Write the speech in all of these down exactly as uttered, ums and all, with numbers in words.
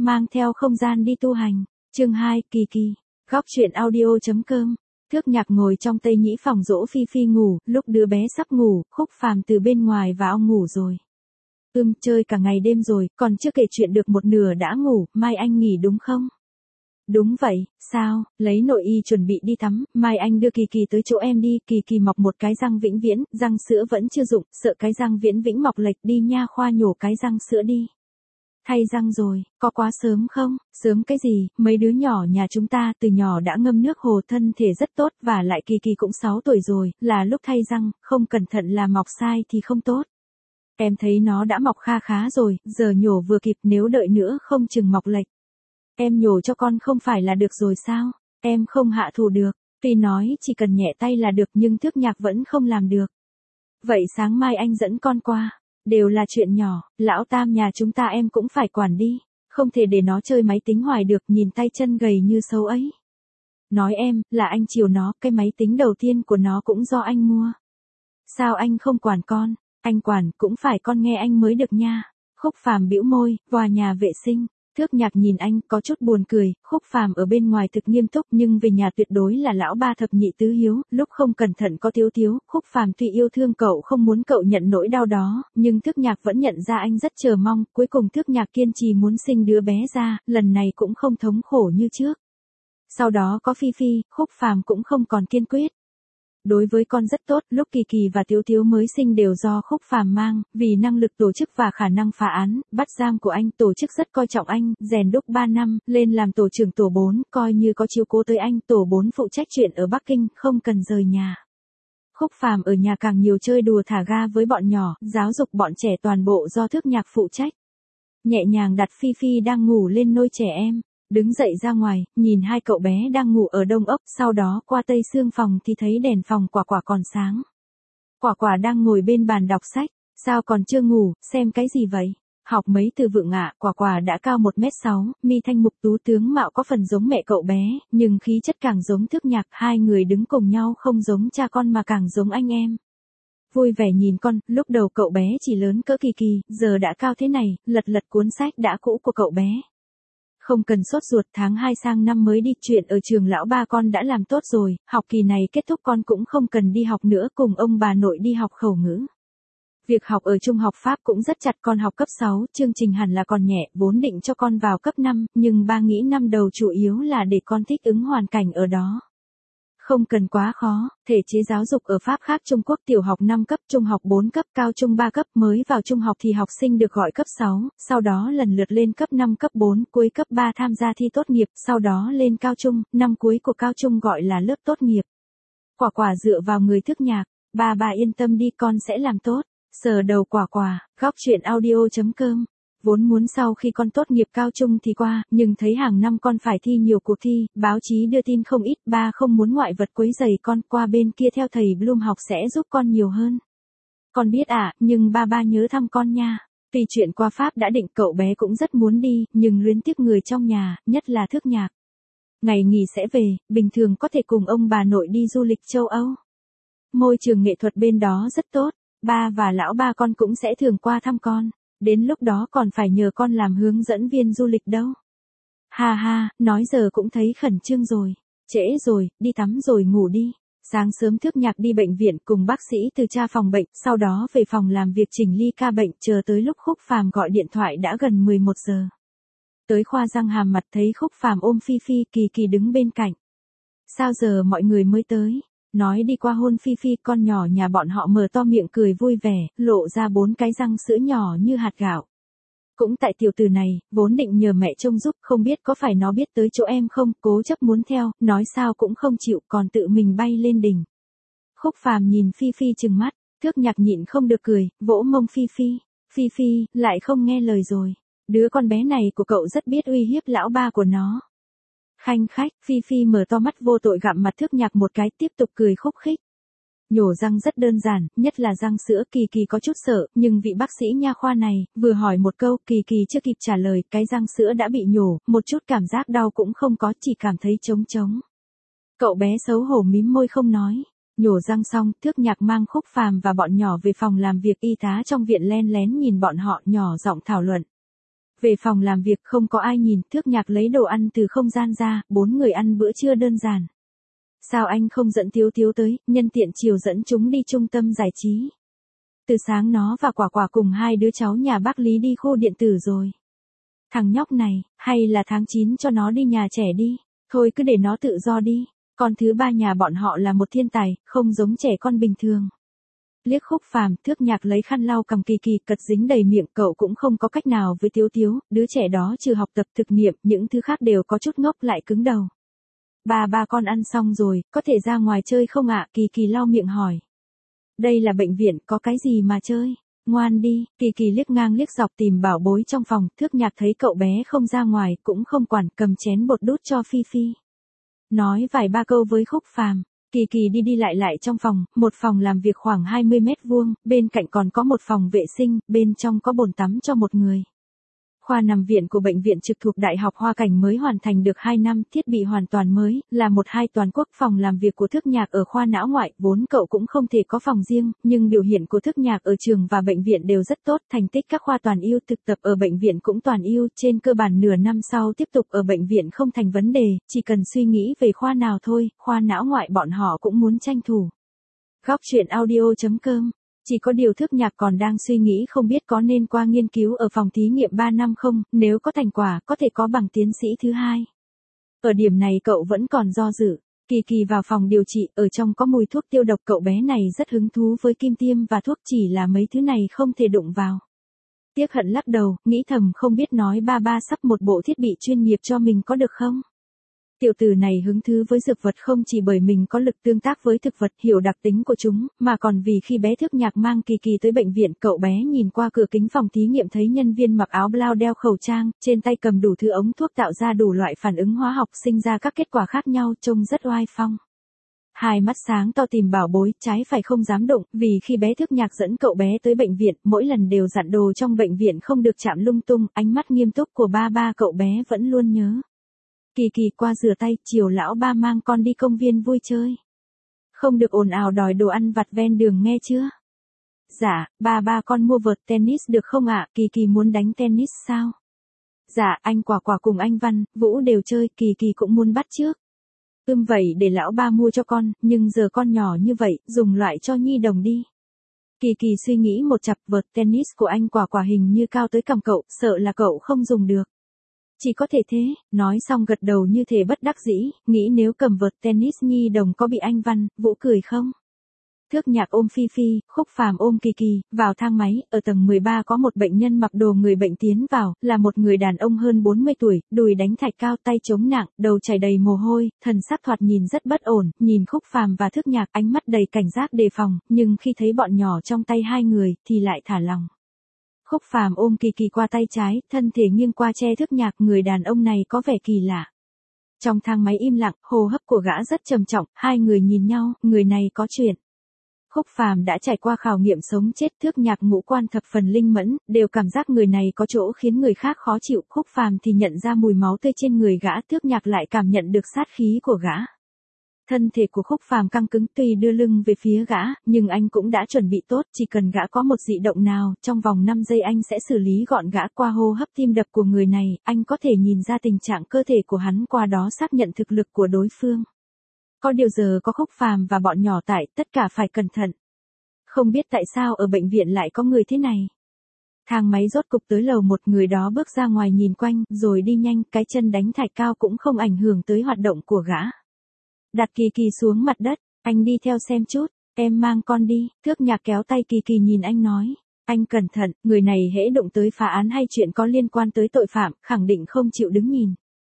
mang theo không gian đi tu hành. Chương hai, Kỳ Kỳ. Góc truyện audio chấm com. Thước Nhạc ngồi trong Tây Nhĩ phòng dỗ Phi Phi ngủ, lúc đứa bé sắp ngủ, Khúc Phàm từ bên ngoài vào ngủ rồi. Ưm, chơi cả ngày đêm rồi, còn chưa kể chuyện được một nửa đã ngủ, mai anh nghỉ đúng không? Đúng vậy, sao, lấy nội y chuẩn bị đi tắm, mai anh đưa Kỳ Kỳ tới chỗ em đi, Kỳ Kỳ mọc một cái răng vĩnh viễn, răng sữa vẫn chưa dụng, sợ cái răng viễn vĩnh mọc lệch đi nha khoa nhổ cái răng sữa đi. Thay răng rồi, có quá sớm không? Sớm cái gì, mấy đứa nhỏ nhà chúng ta từ nhỏ đã ngâm nước hồ thân thể rất tốt và lại Kỳ Kỳ cũng sáu tuổi rồi, là lúc thay răng, không cẩn thận là mọc sai thì không tốt. Em thấy nó đã mọc kha khá rồi, giờ nhổ vừa kịp nếu đợi nữa không chừng mọc lệch. Em nhổ cho con không phải là được rồi sao? Em không hạ thủ được, Phi nói chỉ cần nhẹ tay là được nhưng Thước Nhạc vẫn không làm được. Vậy sáng mai anh dẫn con qua. Đều là chuyện nhỏ, lão tam nhà chúng ta em cũng phải quản đi, không thể để nó chơi máy tính hoài được, nhìn tay chân gầy như sâu ấy. Nói em, là anh chiều nó, cái máy tính đầu tiên của nó cũng do anh mua. Sao anh không quản con? Anh quản cũng phải con nghe anh mới được nha. Khúc Phàm bĩu môi, vào nhà vệ sinh. Thước Nhạc nhìn anh có chút buồn cười, Khúc Phàm ở bên ngoài thực nghiêm túc nhưng về nhà tuyệt đối là lão ba thập nhị tứ hiếu, lúc không cẩn thận có thiếu thiếu, Khúc Phàm tuy yêu thương cậu không muốn cậu nhận nỗi đau đó, nhưng Thước Nhạc vẫn nhận ra anh rất chờ mong, cuối cùng Thước Nhạc kiên trì muốn sinh đứa bé ra, lần này cũng không thống khổ như trước. Sau đó có Phi Phi, Khúc Phàm cũng không còn kiên quyết. Đối với con rất tốt, lúc Kỳ Kỳ và Tiếu Tiếu mới sinh đều do Khúc Phàm mang, vì năng lực tổ chức và khả năng phá án, bắt giam của anh, tổ chức rất coi trọng anh, rèn đúc ba năm, lên làm tổ trưởng tổ bốn, coi như có chiếu cố tới anh, tổ bốn phụ trách chuyện ở Bắc Kinh, không cần rời nhà. Khúc Phàm ở nhà càng nhiều chơi đùa thả ga với bọn nhỏ, giáo dục bọn trẻ toàn bộ do Thước Nhạc phụ trách. Nhẹ nhàng đặt Phi Phi đang ngủ lên nôi trẻ em. Đứng dậy ra ngoài, nhìn hai cậu bé đang ngủ ở đông ốc, sau đó qua tây xương phòng thì thấy đèn phòng Quả Quả còn sáng. Quả Quả đang ngồi bên bàn đọc sách, sao còn chưa ngủ, xem cái gì vậy? Học mấy từ vựng ạ, Quả Quả đã cao một mét sáu, mi thanh mục tú tướng mạo có phần giống mẹ cậu bé, nhưng khí chất càng giống Thước Nhạc, hai người đứng cùng nhau không giống cha con mà càng giống anh em. Vui vẻ nhìn con, lúc đầu cậu bé chỉ lớn cỡ Kỳ Kỳ, giờ đã cao thế này, lật lật cuốn sách đã cũ của cậu bé. Không cần sốt ruột, tháng hai sang năm mới đi, chuyện ở trường lão ba con đã làm tốt rồi, học kỳ này kết thúc con cũng không cần đi học nữa, cùng ông bà nội đi học khẩu ngữ. Việc học ở trung học Pháp cũng rất chặt, con học cấp sáu, chương trình hẳn là còn nhẹ, vốn định cho con vào cấp năm, nhưng ba nghĩ năm đầu chủ yếu là để con thích ứng hoàn cảnh ở đó. Không cần quá khó, thể chế giáo dục ở Pháp khác Trung Quốc tiểu học năm cấp, trung học bốn cấp, cao trung ba cấp, mới vào trung học thì học sinh được gọi cấp sáu, sau đó lần lượt lên cấp năm cấp bốn, cuối cấp ba tham gia thi tốt nghiệp, sau đó lên cao trung, năm cuối của cao trung gọi là lớp tốt nghiệp. Quả Quả dựa vào người Thước Nhạc, ba ba yên tâm đi con sẽ làm tốt, sờ đầu Quả Quả, góc truyện audio chấm com. Vốn muốn sau khi con tốt nghiệp cao trung thì qua, nhưng thấy hàng năm con phải thi nhiều cuộc thi, báo chí đưa tin không ít, ba không muốn ngoại vật quấy rầy con, qua bên kia theo thầy Bloom học sẽ giúp con nhiều hơn. Con biết ạ, à, nhưng ba ba nhớ thăm con nha. Vì chuyện qua Pháp đã định cậu bé cũng rất muốn đi, nhưng luyến tiếc người trong nhà, nhất là Thước Nhạc. Ngày nghỉ sẽ về, bình thường có thể cùng ông bà nội đi du lịch châu Âu. Môi trường nghệ thuật bên đó rất tốt, ba và lão ba con cũng sẽ thường qua thăm con. Đến lúc đó còn phải nhờ con làm hướng dẫn viên du lịch đâu. Ha ha, nói giờ cũng thấy khẩn trương rồi. Trễ rồi, đi tắm rồi ngủ đi. Sáng sớm Thước Nhạc đi bệnh viện cùng bác sĩ từ tra phòng bệnh, sau đó về phòng làm việc chỉnh ly ca bệnh, chờ tới lúc Khúc Phàm gọi điện thoại đã gần mười một giờ. Tới khoa răng hàm mặt thấy Khúc Phàm ôm Phi Phi, Kỳ Kỳ đứng bên cạnh. Sao giờ mọi người mới tới? Nói đi qua hôn Phi Phi, con nhỏ nhà bọn họ mở to miệng cười vui vẻ, lộ ra bốn cái răng sữa nhỏ như hạt gạo. Cũng tại tiểu tử này, vốn định nhờ mẹ trông giúp, không biết có phải nó biết tới chỗ em không, cố chấp muốn theo, nói sao cũng không chịu, còn tự mình bay lên đỉnh. Khúc Phàm nhìn Phi Phi trừng mắt, Thước Nhạc nhịn không được cười, vỗ mông Phi Phi. Phi Phi, lại không nghe lời rồi. Đứa con bé này của cậu rất biết uy hiếp lão ba của nó. Khanh khách, Phi Phi mở to mắt vô tội gặm mặt Thước Nhạc một cái, tiếp tục cười khúc khích. Nhổ răng rất đơn giản, nhất là răng sữa, Kỳ Kỳ có chút sợ, nhưng vị bác sĩ nha khoa này, vừa hỏi một câu, Kỳ Kỳ chưa kịp trả lời, cái răng sữa đã bị nhổ, một chút cảm giác đau cũng không có, chỉ cảm thấy trống trống. Cậu bé xấu hổ mím môi không nói. Nhổ răng xong, Thước Nhạc mang Khúc Phàm và bọn nhỏ về phòng làm việc, y tá trong viện len lén nhìn bọn họ, nhỏ giọng thảo luận. Về phòng làm việc không có ai nhìn, Thước Nhạc lấy đồ ăn từ không gian ra, bốn người ăn bữa trưa đơn giản. Sao anh không dẫn Tiếu Tiếu tới, nhân tiện chiều dẫn chúng đi trung tâm giải trí. Từ sáng nó và Quả Quả cùng hai đứa cháu nhà bác Lý đi khu điện tử rồi. Thằng nhóc này, hay là tháng chín cho nó đi nhà trẻ đi, thôi cứ để nó tự do đi, con thứ ba nhà bọn họ là một thiên tài, không giống trẻ con bình thường. Liếc Khúc Phàm, Thước Nhạc lấy khăn lau cầm Kỳ Kỳ, cật dính đầy miệng, cậu cũng không có cách nào với Tiếu Tiếu, đứa trẻ đó trừ học tập thực nghiệm, những thứ khác đều có chút ngốc lại cứng đầu. Ba ba con ăn xong rồi, có thể ra ngoài chơi không ạ? Kỳ Kỳ lau miệng hỏi. Đây là bệnh viện, có cái gì mà chơi? Ngoan đi, Kỳ Kỳ liếc ngang liếc dọc tìm bảo bối trong phòng, Thước Nhạc thấy cậu bé không ra ngoài, cũng không quản, cầm chén bột đút cho Phi Phi. Nói vài ba câu với Khúc Phàm, Kỳ Kỳ đi đi lại lại trong phòng, một phòng làm việc khoảng hai mươi mét vuông, bên cạnh còn có một phòng vệ sinh, bên trong có bồn tắm cho một người. Khoa nằm viện của bệnh viện trực thuộc Đại học Hoa Cảnh mới hoàn thành được hai năm, thiết bị hoàn toàn mới, là một hai toàn quốc. Phòng làm việc của Thước Nhạc ở khoa não ngoại, vốn cậu cũng không thể có phòng riêng, nhưng biểu hiện của Thước Nhạc ở trường và bệnh viện đều rất tốt, thành tích các khoa toàn ưu, thực tập ở bệnh viện cũng toàn ưu, trên cơ bản nửa năm sau tiếp tục ở bệnh viện không thành vấn đề, chỉ cần suy nghĩ về khoa nào thôi, khoa não ngoại bọn họ cũng muốn tranh thủ. Góc truyện audio chấm com. Chỉ có điều Thước Nhạc còn đang suy nghĩ không biết có nên qua nghiên cứu ở phòng thí nghiệm ba năm không, nếu có thành quả có thể có bằng tiến sĩ thứ hai. Ở điểm này cậu vẫn còn do dự. Kỳ Kỳ vào phòng điều trị, ở trong có mùi thuốc tiêu độc, cậu bé này rất hứng thú với kim tiêm và thuốc, chỉ là mấy thứ này không thể đụng vào. Tiếc hận lắc đầu, nghĩ thầm không biết nói ba ba sắp một bộ thiết bị chuyên nghiệp cho mình có được không? Tiểu tử này hứng thú với dược vật không chỉ bởi mình có lực tương tác với thực vật, hiểu đặc tính của chúng, mà còn vì khi bé Thước Nhạc mang Kỳ Kỳ tới bệnh viện, cậu bé nhìn qua cửa kính phòng thí nghiệm thấy nhân viên mặc áo blau đeo khẩu trang, trên tay cầm đủ thứ ống thuốc tạo ra đủ loại phản ứng hóa học, sinh ra các kết quả khác nhau, trông rất oai phong. Hai mắt sáng to tìm bảo bối, trái phải không dám đụng, vì khi bé Thước Nhạc dẫn cậu bé tới bệnh viện, mỗi lần đều dặn đồ trong bệnh viện không được chạm lung tung, ánh mắt nghiêm túc của ba ba cậu bé vẫn luôn nhớ. Kỳ Kỳ qua rửa tay, chiều lão ba mang con đi công viên vui chơi. Không được ồn ào đòi đồ ăn vặt ven đường nghe chưa? Dạ, ba ba con mua vợt tennis được không ạ? Kỳ Kỳ muốn đánh tennis sao? Dạ, anh Quả Quả cùng anh Văn, Vũ đều chơi, Kỳ Kỳ cũng muốn bắt chước. Ưm vậy để lão ba mua cho con, nhưng giờ con nhỏ như vậy, dùng loại cho nhi đồng đi. Kỳ Kỳ suy nghĩ một chặp, vợt tennis của anh Quả Quả hình như cao tới cằm cậu, sợ là cậu không dùng được. Chỉ có thể thế, nói xong gật đầu như thể bất đắc dĩ, nghĩ nếu cầm vợt tennis nhi đồng có bị anh Văn, Vũ cười không? Thước Nhạc ôm Phi Phi, Khúc Phàm ôm Kỳ Kỳ, vào thang máy, ở tầng mười ba có một bệnh nhân mặc đồ người bệnh tiến vào, là một người đàn ông hơn bốn mươi tuổi, đùi đánh thạch cao, tay chống nặng, đầu chảy đầy mồ hôi, thần sắc thoạt nhìn rất bất ổn, nhìn Khúc Phàm và Thước Nhạc ánh mắt đầy cảnh giác đề phòng, nhưng khi thấy bọn nhỏ trong tay hai người, thì lại thả lòng. Khúc Phàm ôm Kỳ Kỳ qua tay trái, thân thể nghiêng qua che Thước Nhạc, người đàn ông này có vẻ kỳ lạ. Trong thang máy im lặng, hô hấp của gã rất trầm trọng, hai người nhìn nhau, người này có chuyện. Khúc Phàm đã trải qua khảo nghiệm sống chết, Thước Nhạc ngũ quan thập phần linh mẫn, đều cảm giác người này có chỗ khiến người khác khó chịu, Khúc Phàm thì nhận ra mùi máu tươi trên người gã, Thước Nhạc lại cảm nhận được sát khí của gã. Thân thể của Khúc Phàm căng cứng, tuy đưa lưng về phía gã, nhưng anh cũng đã chuẩn bị tốt, chỉ cần gã có một dị động nào, trong vòng năm giây anh sẽ xử lý gọn gã. Qua hô hấp tim đập của người này, anh có thể nhìn ra tình trạng cơ thể của hắn, qua đó xác nhận thực lực của đối phương. Có điều giờ có Khúc Phàm và bọn nhỏ tại, tất cả phải cẩn thận. Không biết tại sao ở bệnh viện lại có người thế này. Thang máy rốt cục tới lầu một, người đó bước ra ngoài nhìn quanh, rồi đi nhanh, cái chân đánh thạch cao cũng không ảnh hưởng tới hoạt động của gã. Đặt Kỳ Kỳ xuống mặt đất, anh đi theo xem chút, em mang con đi. Thước Nhạc kéo tay Kỳ Kỳ nhìn anh nói, anh cẩn thận, người này hễ động tới phá án hay chuyện có liên quan tới tội phạm, khẳng định không chịu đứng nhìn.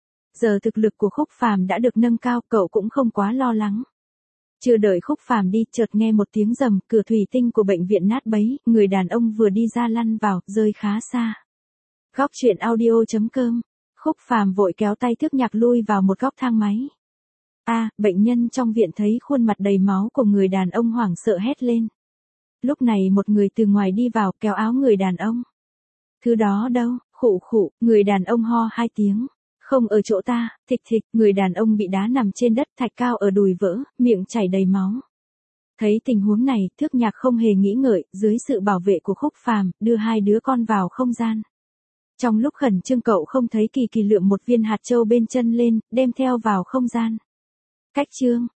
Giờ thực lực của Khúc Phàm đã được nâng cao, cậu cũng không quá lo lắng. Chưa đợi Khúc Phàm đi, chợt nghe một tiếng rầm, cửa thủy tinh của bệnh viện nát bấy, người đàn ông vừa đi ra lăn vào, rơi khá xa. Góc truyện audio chấm com. Khúc Phàm vội kéo tay Thước Nhạc lui vào một góc thang máy. A, à, bệnh nhân trong viện thấy khuôn mặt đầy máu của người đàn ông hoảng sợ hét lên. Lúc này một người từ ngoài đi vào, kéo áo người đàn ông. Thứ đó đâu? Khụ khụ, người đàn ông ho hai tiếng. Không ở chỗ ta, thịch thịch, người đàn ông bị đá nằm trên đất, thạch cao ở đùi vỡ, miệng chảy đầy máu. Thấy tình huống này, Thước Nhạc không hề nghĩ ngợi, dưới sự bảo vệ của Khúc Phàm, đưa hai đứa con vào không gian. Trong lúc khẩn trương cậu không thấy Kỳ Kỳ lượm một viên hạt châu bên chân lên, đem theo vào không gian. Cách chương